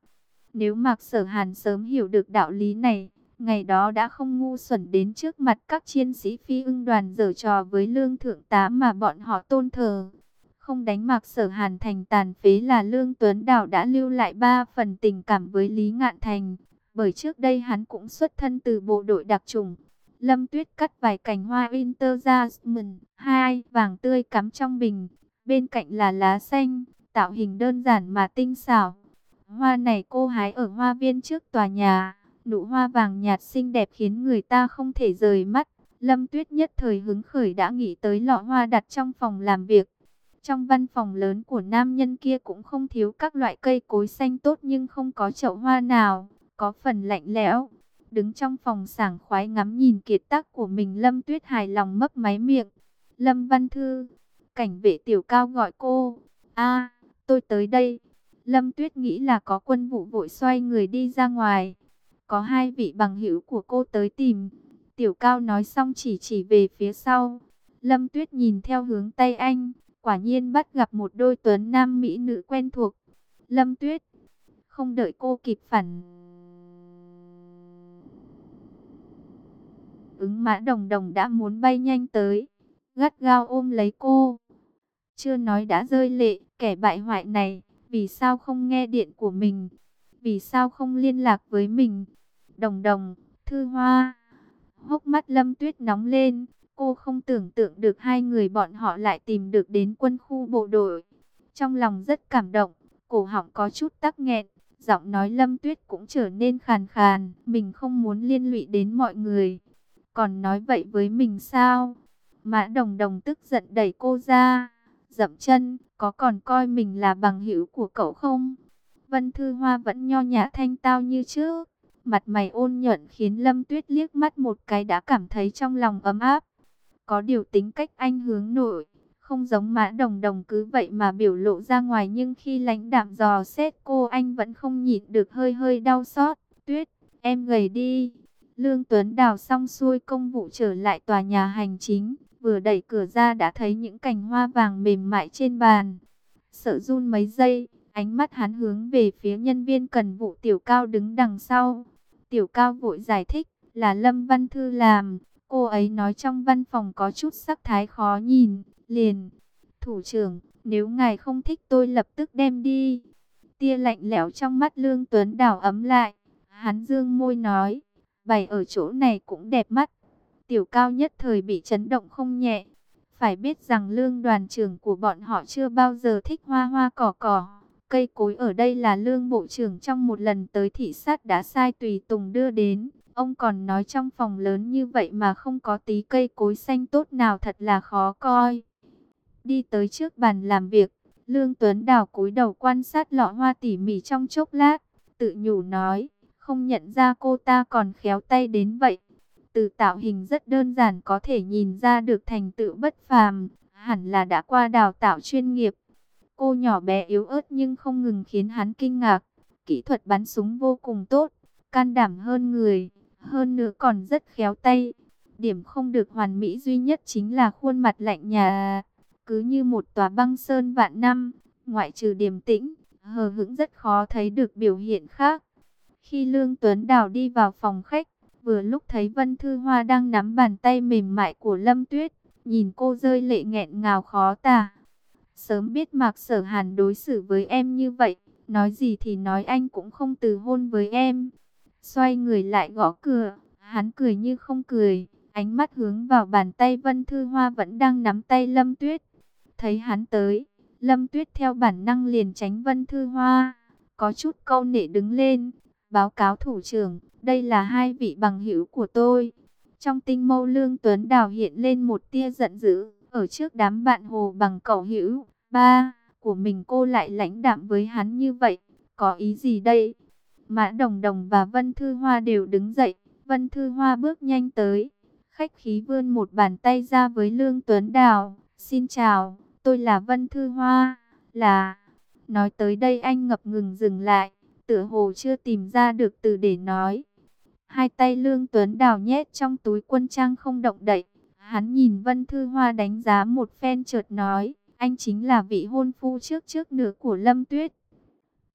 Nếu Mạc Sở Hàn sớm hiểu được đạo lý này, ngày đó đã không ngu xuẩn đến trước mặt các chiến sĩ phi ưng đoàn giở trò với Lương Thượng Tá mà bọn họ tôn thờ. Không đánh Mạc Sở Hàn thành tàn phế là Lương Tuấn Đào đã lưu lại ba phần tình cảm với Lý Ngạn Thành. Bởi trước đây hắn cũng xuất thân từ bộ đội đặc chủng. Lâm Tuyết cắt vài cành hoa Winter Jasmine, hai vàng tươi cắm trong bình. Bên cạnh là lá xanh, tạo hình đơn giản mà tinh xảo. Hoa này cô hái ở hoa viên trước tòa nhà. Nụ hoa vàng nhạt xinh đẹp khiến người ta không thể rời mắt. Lâm Tuyết nhất thời hứng khởi đã nghĩ tới lọ hoa đặt trong phòng làm việc. Trong văn phòng lớn của nam nhân kia cũng không thiếu các loại cây cối xanh tốt nhưng không có chậu hoa nào, có phần lạnh lẽo. Đứng trong phòng sảng khoái ngắm nhìn kiệt tác của mình, Lâm Tuyết hài lòng mấp máy miệng. Lâm Văn Thư, cảnh vệ Tiểu Cao gọi cô. A, tôi tới đây. Lâm Tuyết nghĩ là có Quân Vũ, vội xoay người đi ra ngoài. Có hai vị bằng hữu của cô tới tìm. Tiểu Cao nói xong chỉ chỉ về phía sau. Lâm Tuyết nhìn theo hướng tay anh, quả nhiên bắt gặp một đôi tuấn nam mỹ nữ quen thuộc. Lâm Tuyết, không đợi cô kịp phản ứng, Mã Đồng Đồng đã muốn bay nhanh tới, gắt gao ôm lấy cô. Chưa nói đã rơi lệ, kẻ bại hoại này, vì sao không nghe điện của mình? Vì sao không liên lạc với mình? Đồng Đồng, Thư Hoa. Hốc mắt Lâm Tuyết nóng lên, cô không tưởng tượng được hai người bọn họ lại tìm được đến quân khu bộ đội. Trong lòng rất cảm động, cổ họng có chút tắc nghẹn, giọng nói Lâm Tuyết cũng trở nên khàn khàn, mình không muốn liên lụy đến mọi người. Còn nói vậy với mình sao? Mã Đồng Đồng tức giận đẩy cô ra, dậm chân, có còn coi mình là bằng hữu của cậu không? Vân Thư Hoa vẫn nho nhã thanh tao như trước, mặt mày ôn nhuận khiến Lâm Tuyết liếc mắt một cái đã cảm thấy trong lòng ấm áp. Có điều tính cách anh hướng nội, không giống Mã Đồng Đồng cứ vậy mà biểu lộ ra ngoài, nhưng khi lãnh đạm dò xét cô anh vẫn không nhịn được hơi hơi đau xót. Tuyết, em gầy đi. Lương Tuấn Đào xong xuôi công vụ trở lại tòa nhà hành chính, vừa đẩy cửa ra đã thấy những cành hoa vàng mềm mại trên bàn. Sợ run mấy giây, ánh mắt hắn hướng về phía nhân viên cần vụ Tiểu Cao đứng đằng sau. Tiểu Cao vội giải thích, là Lâm Văn Thư làm. Cô ấy nói trong văn phòng có chút sắc thái khó nhìn, liền. Thủ trưởng, nếu ngài không thích tôi lập tức đem đi. Tia lạnh lẽo trong mắt Lương Tuấn Đào ấm lại. Hắn dương môi nói, bày ở chỗ này cũng đẹp mắt. Tiểu Cao nhất thời bị chấn động không nhẹ. Phải biết rằng Lương đoàn trưởng của bọn họ chưa bao giờ thích hoa hoa cỏ cỏ. Cây cối ở đây là Lương bộ trưởng trong một lần tới thị sát đã sai tùy tùng đưa đến. Ông còn nói trong phòng lớn như vậy mà không có tí cây cối xanh tốt nào thật là khó coi. Đi tới trước bàn làm việc, Lương Tuấn Đào cúi đầu quan sát lọ hoa tỉ mỉ trong chốc lát, tự nhủ nói, không nhận ra cô ta còn khéo tay đến vậy. Từ tạo hình rất đơn giản có thể nhìn ra được thành tựu bất phàm, hẳn là đã qua đào tạo chuyên nghiệp. Cô nhỏ bé yếu ớt nhưng không ngừng khiến hắn kinh ngạc, kỹ thuật bắn súng vô cùng tốt, can đảm hơn người. Hơn nữa còn rất khéo tay. Điểm không được hoàn mỹ duy nhất chính là khuôn mặt lạnh nhà, cứ như một tòa băng sơn vạn năm. Ngoại trừ điềm tĩnh, hờ hững rất khó thấy được biểu hiện khác. Khi Lương Tuấn Đào đi vào phòng khách, vừa lúc thấy Vân Thư Hoa đang nắm bàn tay mềm mại của Lâm Tuyết, nhìn cô rơi lệ nghẹn ngào khó tả. Sớm biết Mạc Sở Hàn đối xử với em như vậy, nói gì thì nói anh cũng không từ hôn với em. Xoay người lại gõ cửa, hắn cười như không cười, ánh mắt hướng vào bàn tay Vân Thư Hoa vẫn đang nắm tay Lâm Tuyết. Thấy hắn tới, Lâm Tuyết theo bản năng liền tránh Vân Thư Hoa, có chút câu nệ đứng lên, báo cáo thủ trưởng, đây là hai vị bằng hữu của tôi. Trong tinh mâu Lương Tuấn Đào hiện lên một tia giận dữ, ở trước đám bạn hồ bằng cẩu hữu, ba, của mình cô lại lãnh đạm với hắn như vậy, có ý gì đây? Mã Đồng Đồng và Vân Thư Hoa đều đứng dậy. Vân Thư Hoa bước nhanh tới, khách khí vươn một bàn tay ra với Lương Tuấn Đào. Xin chào, tôi là Vân Thư Hoa. Là... Nói tới đây anh ngập ngừng dừng lại, tựa hồ chưa tìm ra được từ để nói. Hai tay Lương Tuấn Đào nhét trong túi quân trang không động đậy. Hắn nhìn Vân Thư Hoa đánh giá một phen chợt nói, anh chính là vị hôn phu trước trước nữa của Lâm Tuyết.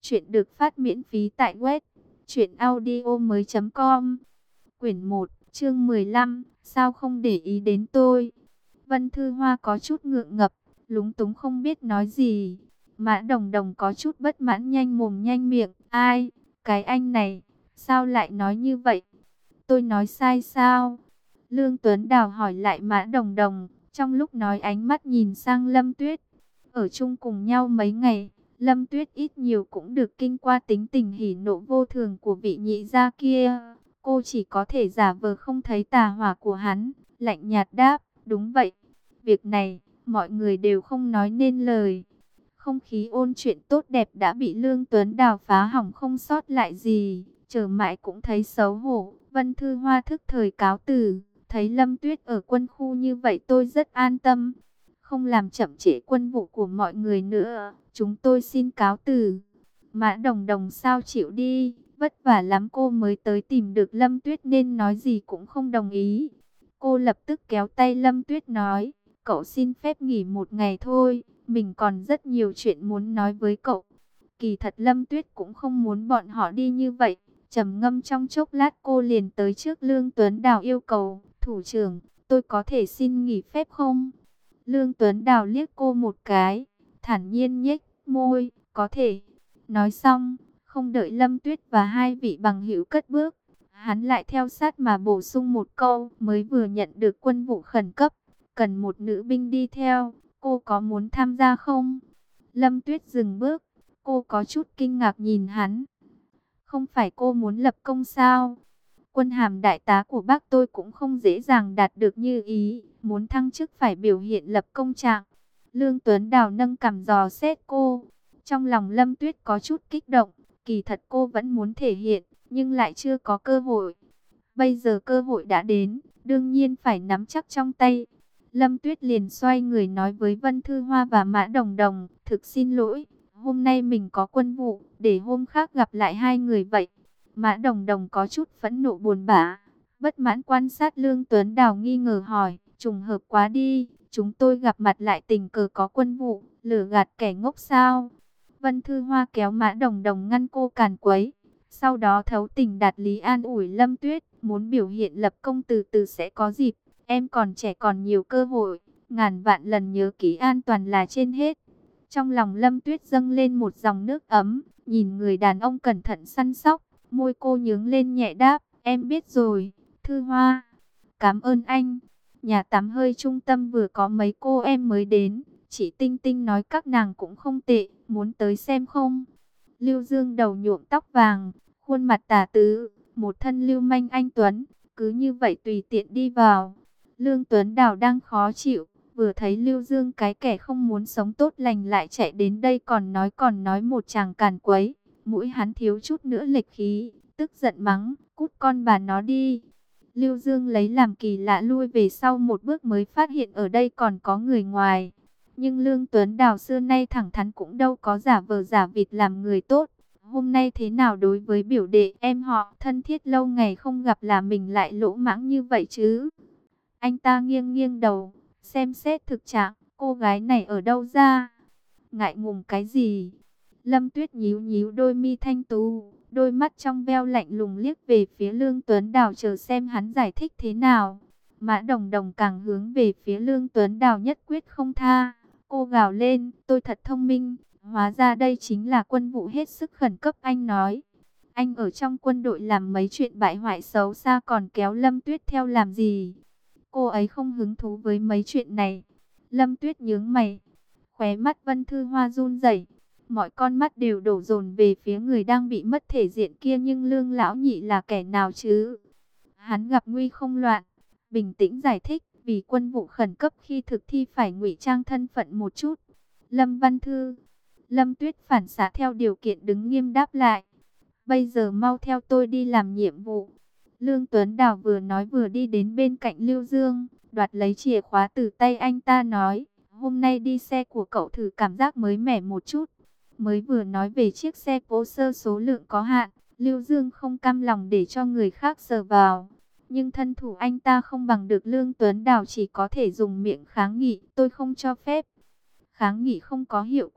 Chuyện được phát miễn phí tại web truyện audio mới com. Quyển một, chương mười lăm, sao không để ý đến tôi? Vân Thư Hoa có chút ngượng ngập, lúng túng không biết nói gì. Mã Đồng Đồng có chút bất mãn, nhanh mồm nhanh miệng. Ai? Cái anh này, sao lại nói như vậy? Tôi nói sai sao? Lương Tuấn Đào hỏi lại Mã Đồng Đồng, trong lúc nói ánh mắt nhìn sang Lâm Tuyết. Ở chung cùng nhau mấy ngày, Lâm Tuyết ít nhiều cũng được kinh qua tính tình hỉ nộ vô thường của vị nhị gia kia. Cô chỉ có thể giả vờ không thấy tà hỏa của hắn, lạnh nhạt đáp, đúng vậy. Việc này, mọi người đều không nói nên lời. Không khí ôn chuyện tốt đẹp đã bị Lương Tuấn Đào phá hỏng không sót lại gì. Chờ mãi cũng thấy xấu hổ. Vân Thư Hoa thức thời cáo từ. Thấy Lâm Tuyết ở quân khu như vậy tôi rất an tâm. Không làm chậm trễ quân vụ của mọi người nữa. Chúng tôi xin cáo từ. Mã Đồng Đồng sao chịu đi. Vất vả lắm cô mới tới tìm được Lâm Tuyết nên nói gì cũng không đồng ý. Cô lập tức kéo tay Lâm Tuyết nói. Cậu xin phép nghỉ một ngày thôi. Mình còn rất nhiều chuyện muốn nói với cậu. Kỳ thật Lâm Tuyết cũng không muốn bọn họ đi như vậy. Trầm ngâm trong chốc lát cô liền tới trước Lương Tuấn Đào yêu cầu. Thủ trưởng, tôi có thể xin nghỉ phép không? Lương Tuấn Đào liếc cô một cái. Thản nhiên nhếch môi. Có thể. Nói xong, không đợi Lâm Tuyết và hai vị bằng hữu cất bước. Hắn lại theo sát mà bổ sung một câu. Mới vừa nhận được quân vụ khẩn cấp. Cần một nữ binh đi theo. Cô có muốn tham gia không? Lâm Tuyết dừng bước. Cô có chút kinh ngạc nhìn hắn. Không phải cô muốn lập công sao? Quân hàm đại tá của bác tôi cũng không dễ dàng đạt được như ý. Muốn thăng chức phải biểu hiện lập công trạng. Lương Tuấn Đào nâng cằm dò xét cô. Trong lòng Lâm Tuyết có chút kích động. Kỳ thật cô vẫn muốn thể hiện, nhưng lại chưa có cơ hội. Bây giờ cơ hội đã đến, đương nhiên phải nắm chắc trong tay. Lâm Tuyết liền xoay người nói với Vân Thư Hoa và Mã Đồng Đồng, thực xin lỗi, hôm nay mình có quân vụ, để hôm khác gặp lại hai người vậy. Mã Đồng Đồng có chút phẫn nộ buồn bã, bất mãn quan sát Lương Tuấn Đào nghi ngờ hỏi, trùng hợp quá đi, chúng tôi gặp mặt lại tình cờ có quân vụ, lừa gạt kẻ ngốc sao? Vân Thư Hoa kéo Mã Đồng Đồng ngăn cô càn quấy, sau đó thấu tình đạt lý an ủi Lâm Tuyết, muốn biểu hiện lập công từ từ sẽ có dịp. Em còn trẻ còn nhiều cơ hội, ngàn vạn lần nhớ kỹ an toàn là trên hết. Trong lòng Lâm Tuyết dâng lên một dòng nước ấm, nhìn người đàn ông cẩn thận săn sóc, môi cô nhướng lên nhẹ đáp, em biết rồi, Thư Hoa. Cảm ơn anh. Nhà tắm hơi trung tâm vừa có mấy cô em mới đến, chị Tinh Tinh nói các nàng cũng không tệ, muốn tới xem không? Lưu Dương đầu nhuộm tóc vàng, khuôn mặt tà tứ, một thân lưu manh anh tuấn, cứ như vậy tùy tiện đi vào. Lương Tuấn Đào đang khó chịu, vừa thấy Lưu Dương cái kẻ không muốn sống tốt lành lại chạy đến đây còn nói còn nói một chàng càn quấy. Mũi hắn thiếu chút nữa lệch khí, tức giận mắng, cút con bà nó đi. Lưu Dương lấy làm kỳ lạ lui về sau một bước mới phát hiện ở đây còn có người ngoài. Nhưng Lương Tuấn Đào xưa nay thẳng thắn cũng đâu có giả vờ giả vịt làm người tốt. Hôm nay thế nào đối với biểu đệ em họ thân thiết lâu ngày không gặp là mình lại lỗ mãng như vậy chứ? Anh ta nghiêng nghiêng đầu, xem xét thực trạng, cô gái này ở đâu ra? Ngại ngùng cái gì? Lâm Tuyết nhíu nhíu đôi mi thanh tú, đôi mắt trong veo lạnh lùng liếc về phía Lương Tuấn Đào chờ xem hắn giải thích thế nào. Mã Đồng Đồng càng hướng về phía Lương Tuấn Đào nhất quyết không tha. Cô gào lên, tôi thật thông minh, hóa ra đây chính là quân vụ hết sức khẩn cấp anh nói. Anh ở trong quân đội làm mấy chuyện bại hoại xấu xa còn kéo Lâm Tuyết theo làm gì? Cô ấy không hứng thú với mấy chuyện này. Lâm Tuyết nhướng mày. Khóe mắt Vân Thư Hoa run rẩy. Mọi con mắt đều đổ dồn về phía người đang bị mất thể diện kia, nhưng Lương lão nhị là kẻ nào chứ? Hắn gặp nguy không loạn. Bình tĩnh giải thích, vì quân vụ khẩn cấp khi thực thi phải ngụy trang thân phận một chút. Lâm Văn Thư. Lâm Tuyết phản xạ theo điều kiện đứng nghiêm đáp lại. Bây giờ mau theo tôi đi làm nhiệm vụ. Lương Tuấn Đào vừa nói vừa đi đến bên cạnh Lưu Dương, đoạt lấy chìa khóa từ tay anh ta nói, hôm nay đi xe của cậu thử cảm giác mới mẻ một chút. Mới vừa nói về chiếc xe cố sơ số lượng có hạn, Lưu Dương không cam lòng để cho người khác sờ vào. Nhưng thân thủ anh ta không bằng được Lương Tuấn Đào, chỉ có thể dùng miệng kháng nghị, tôi không cho phép. Kháng nghị không có hiệu quả,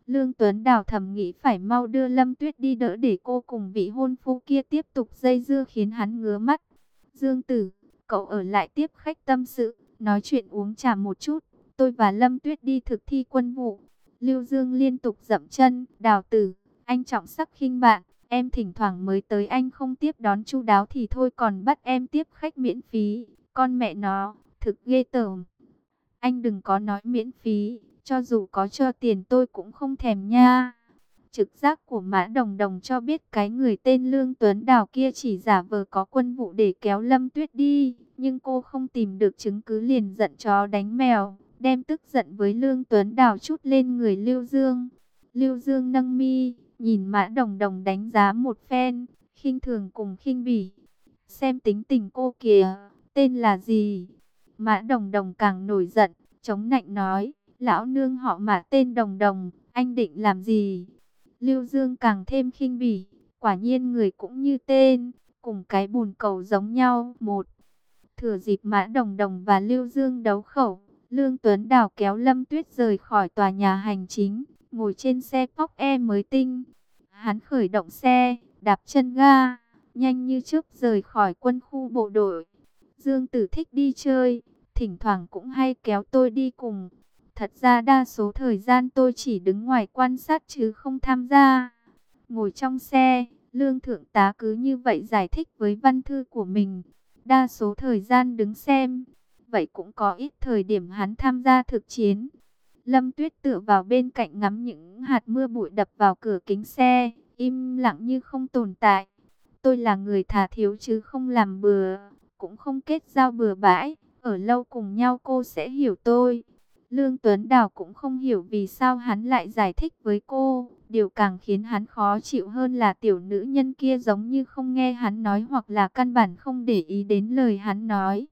Lương Tuấn Đào thầm nghĩ phải mau đưa Lâm Tuyết đi đỡ để cô cùng vị hôn phu kia tiếp tục dây dưa khiến hắn ngứa mắt. Dương Tử, cậu ở lại tiếp khách tâm sự, nói chuyện uống trà một chút. Tôi và Lâm Tuyết đi thực thi quân vụ. Lưu Dương liên tục dậm chân. Đào Tử, anh trọng sắc khinh bạn. Em thỉnh thoảng mới tới anh không tiếp đón chu đáo thì thôi còn bắt em tiếp khách miễn phí. Con mẹ nó, thực ghê tởm. Anh đừng có nói miễn phí, cho dù có cho tiền tôi cũng không thèm nha. Trực giác của Mã Đồng Đồng cho biết cái người tên Lương Tuấn Đào kia chỉ giả vờ có quân vụ để kéo Lâm Tuyết đi. Nhưng cô không tìm được chứng cứ liền giận chó đánh mèo, đem tức giận với Lương Tuấn Đào trút lên người Lưu Dương. Lưu Dương nâng mi, nhìn Mã Đồng Đồng đánh giá một phen, khinh thường cùng khinh bỉ. Xem tính tình cô kìa, tên là gì? Mã Đồng Đồng càng nổi giận, chống nạnh nói, lão nương họ Mã tên Đồng Đồng, anh định làm gì? Lưu Dương càng thêm khinh bỉ, quả nhiên người cũng như tên, cùng cái bùn cầu giống nhau. Một, thừa dịp Mã Đồng Đồng và Lưu Dương đấu khẩu, Lương Tuấn Đào kéo Lâm Tuyết rời khỏi tòa nhà hành chính, ngồi trên xe Porsche mới tinh. Hắn khởi động xe, đạp chân ga, nhanh như chớp rời khỏi quân khu bộ đội. Dương Tử thích đi chơi, thỉnh thoảng cũng hay kéo tôi đi cùng. Thật ra đa số thời gian tôi chỉ đứng ngoài quan sát chứ không tham gia. Ngồi trong xe, Lương Thượng tá cứ như vậy giải thích với văn thư của mình. Đa số thời gian đứng xem, vậy cũng có ít thời điểm hắn tham gia thực chiến. Lâm Tuyết tựa vào bên cạnh ngắm những hạt mưa bụi đập vào cửa kính xe, im lặng như không tồn tại. Tôi là người thà thiếu chứ không làm bừa, cũng không kết giao bừa bãi. Ở lâu cùng nhau cô sẽ hiểu tôi. Lương Tuấn Đào cũng không hiểu vì sao hắn lại giải thích với cô. Điều càng khiến hắn khó chịu hơn là tiểu nữ nhân kia giống như không nghe hắn nói hoặc là căn bản không để ý đến lời hắn nói.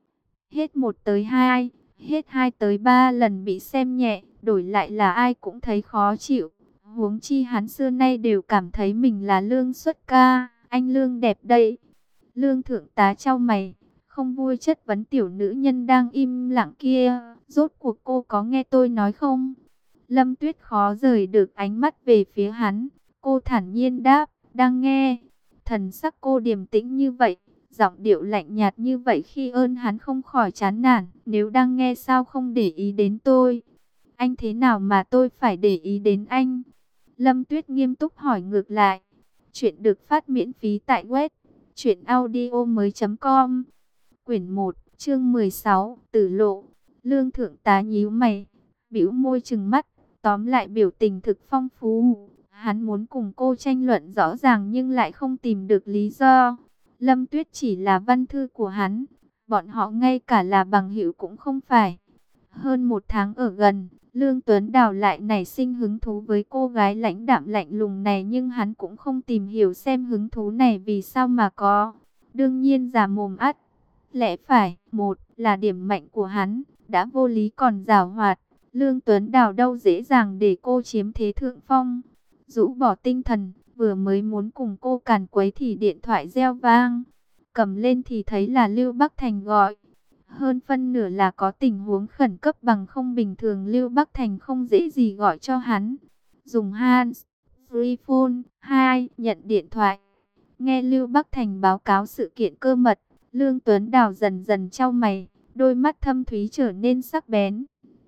Hết một tới hai, hết hai tới ba lần bị xem nhẹ, đổi lại là ai cũng thấy khó chịu. Huống chi hắn xưa nay đều cảm thấy mình là Lương xuất ca, anh Lương đẹp đấy. Lương Thượng tá chau mày, không vui chất vấn tiểu nữ nhân đang im lặng kia, rốt cuộc cô có nghe tôi nói không? Lâm Tuyết khó rời được ánh mắt về phía hắn, cô thản nhiên đáp, đang nghe. Thần sắc cô điềm tĩnh như vậy, giọng điệu lạnh nhạt như vậy khi ơn hắn không khỏi chán nản, nếu đang nghe sao không để ý đến tôi? Anh thế nào mà tôi phải để ý đến anh? Lâm Tuyết nghiêm túc hỏi ngược lại. Chuyện được phát miễn phí tại web truyện audio mới chấm com. Quyển một, chương mười sáu, Tử lộ. Lương Thượng tá nhíu mày, bĩu môi trừng mắt, tóm lại biểu tình thực phong phú. Hắn muốn cùng cô tranh luận rõ ràng nhưng lại không tìm được lý do. Lâm Tuyết chỉ là văn thư của hắn, bọn họ ngay cả là bằng hữu cũng không phải. Hơn một tháng ở gần, Lương Tuấn Đào lại nảy sinh hứng thú với cô gái lãnh đạm lạnh lùng này, nhưng hắn cũng không tìm hiểu xem hứng thú này vì sao mà có. Đương nhiên giả mồm ắt lẽ phải, một là điểm mạnh của hắn, đã vô lý còn giảo hoạt. Lương Tuấn Đào đâu dễ dàng để cô chiếm thế thượng phong. Rũ bỏ tinh thần, vừa mới muốn cùng cô càn quấy thì điện thoại reo vang. Cầm lên thì thấy là Lưu Bắc Thành gọi. Hơn phân nửa là có tình huống khẩn cấp, bằng không bình thường Lưu Bắc Thành không dễ gì gọi cho hắn. Dùng hands free phone, hai, nhận điện thoại. Nghe Lưu Bắc Thành báo cáo sự kiện cơ mật, Lương Tuấn Đào dần dần chau mày, đôi mắt thâm thúy trở nên sắc bén.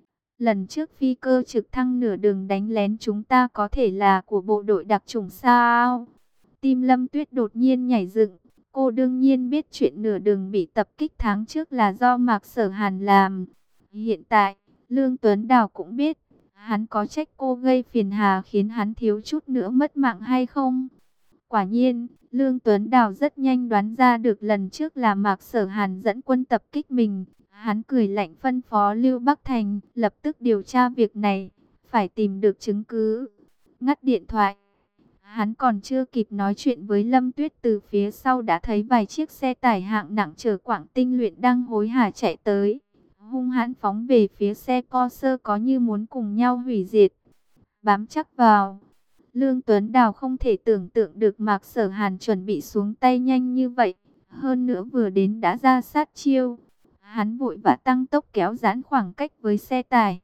Lần trước phi cơ trực thăng nửa đường đánh lén chúng ta có thể là của bộ đội đặc chủng sao? Tim Lâm Tuyết đột nhiên nhảy dựng. Cô đương nhiên biết chuyện nửa đường bị tập kích tháng trước là do Mạc Sở Hàn làm. Hiện tại, Lương Tuấn Đào cũng biết, hắn có trách cô gây phiền hà khiến hắn thiếu chút nữa mất mạng hay không? Quả nhiên, Lương Tuấn Đào rất nhanh đoán ra được lần trước là Mạc Sở Hàn dẫn quân tập kích mình. Hắn cười lạnh phân phó Lưu Bắc Thành lập tức điều tra việc này, phải tìm được chứng cứ. Ngắt điện thoại. Hắn còn chưa kịp nói chuyện với Lâm Tuyết, từ phía sau đã thấy vài chiếc xe tải hạng nặng chở quặng tinh luyện đang hối hả chạy tới. Hung hãn phóng về phía xe Corsa có như muốn cùng nhau hủy diệt. Bám chắc vào. Lương Tuấn Đào không thể tưởng tượng được Mạc Sở Hàn chuẩn bị xuống tay nhanh như vậy. Hơn nữa vừa đến đã ra sát chiêu. Hắn vội vã tăng tốc kéo giãn khoảng cách với xe tải.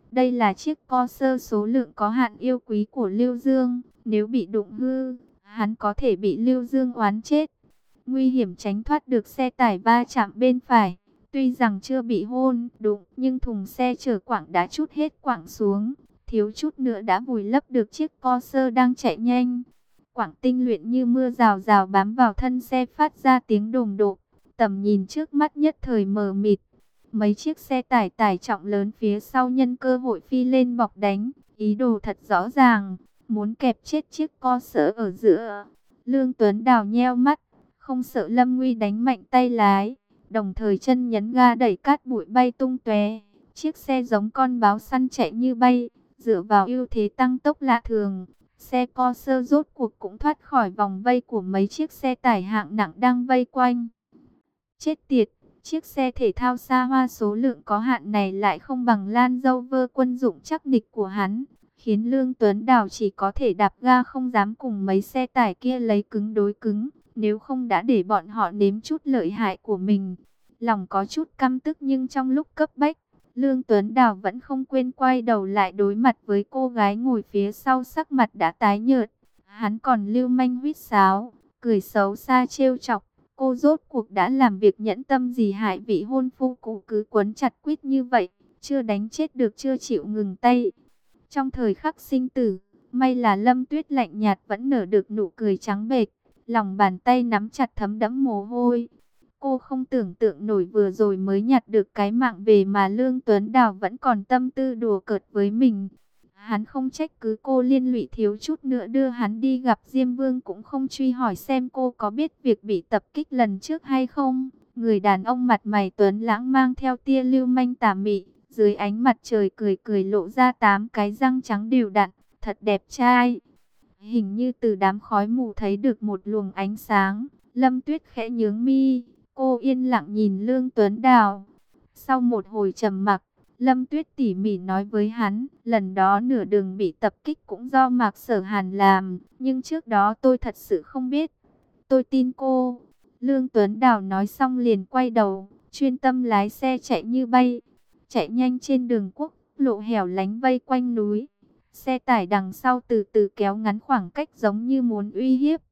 Đây là chiếc Corsair số lượng có hạn yêu quý của Lưu Dương. Nếu bị đụng hư, hắn có thể bị Lưu Dương oán chết. Nguy hiểm tránh thoát được xe tải va chạm bên phải. Tuy rằng chưa bị hôn đụng, nhưng thùng xe chở quặng đã trút hết quặng xuống. Thiếu chút nữa đã vùi lấp được chiếc Corsair đang chạy nhanh. Quặng tinh luyện như mưa rào rào bám vào thân xe phát ra tiếng đùng đột. Tầm nhìn trước mắt nhất thời mờ mịt. Mấy chiếc xe tải tải trọng lớn phía sau nhân cơ hội phi lên bọc đánh. Ý đồ thật rõ ràng, muốn kẹp chết chiếc Corsair ở giữa. Lương Tuấn Đào nheo mắt, không sợ Lâm Nguy đánh mạnh tay lái. Đồng thời chân nhấn ga đẩy cát bụi bay tung tóe. Chiếc xe giống con báo săn chạy như bay, dựa vào ưu thế tăng tốc lạ thường. Xe Corsair rốt cuộc cũng thoát khỏi vòng vây của mấy chiếc xe tải hạng nặng đang vây quanh. Chết tiệt, chiếc xe thể thao xa hoa số lượng có hạn này lại không bằng Land Rover quân dụng chắc nịch của hắn, khiến Lương Tuấn Đào chỉ có thể đạp ga không dám cùng mấy xe tải kia lấy cứng đối cứng, nếu không đã để bọn họ nếm chút lợi hại của mình. Lòng có chút căm tức nhưng trong lúc cấp bách, Lương Tuấn Đào vẫn không quên quay đầu lại đối mặt với cô gái ngồi phía sau, sắc mặt đã tái nhợt. Hắn còn lưu manh huýt sáo, cười xấu xa trêu chọc. Cô rốt cuộc đã làm việc nhẫn tâm gì hại vị hôn phu cũ cứ quấn chặt quýt như vậy, chưa đánh chết được chưa chịu ngừng tay. Trong thời khắc sinh tử, may là Lâm Tuyết lạnh nhạt vẫn nở được nụ cười trắng bệch, lòng bàn tay nắm chặt thấm đẫm mồ hôi. Cô không tưởng tượng nổi vừa rồi mới nhặt được cái mạng về mà Lương Tuấn Đào vẫn còn tâm tư đùa cợt với mình. Hắn không trách cứ cô liên lụy, thiếu chút nữa đưa hắn đi gặp Diêm Vương cũng không truy hỏi xem cô có biết việc bị tập kích lần trước hay không. Người đàn ông mặt mày tuấn lãng mang theo tia lưu manh tà mị, dưới ánh mặt trời cười cười lộ ra tám cái răng trắng đều đặn, thật đẹp trai. Hình như từ đám khói mù thấy được một luồng ánh sáng, Lâm Tuyết khẽ nhướng mi, cô yên lặng nhìn Lương Tuấn Đào. Sau một hồi trầm mặc, Lâm Tuyết tỉ mỉ nói với hắn, lần đó nửa đường bị tập kích cũng do Mạc Sở Hàn làm, nhưng trước đó tôi thật sự không biết. Tôi tin cô. Lương Tuấn Đào nói xong liền quay đầu, chuyên tâm lái xe chạy như bay, chạy nhanh trên đường quốc lộ hẻo lánh vây quanh núi. Xe tải đằng sau từ từ kéo ngắn khoảng cách giống như muốn uy hiếp.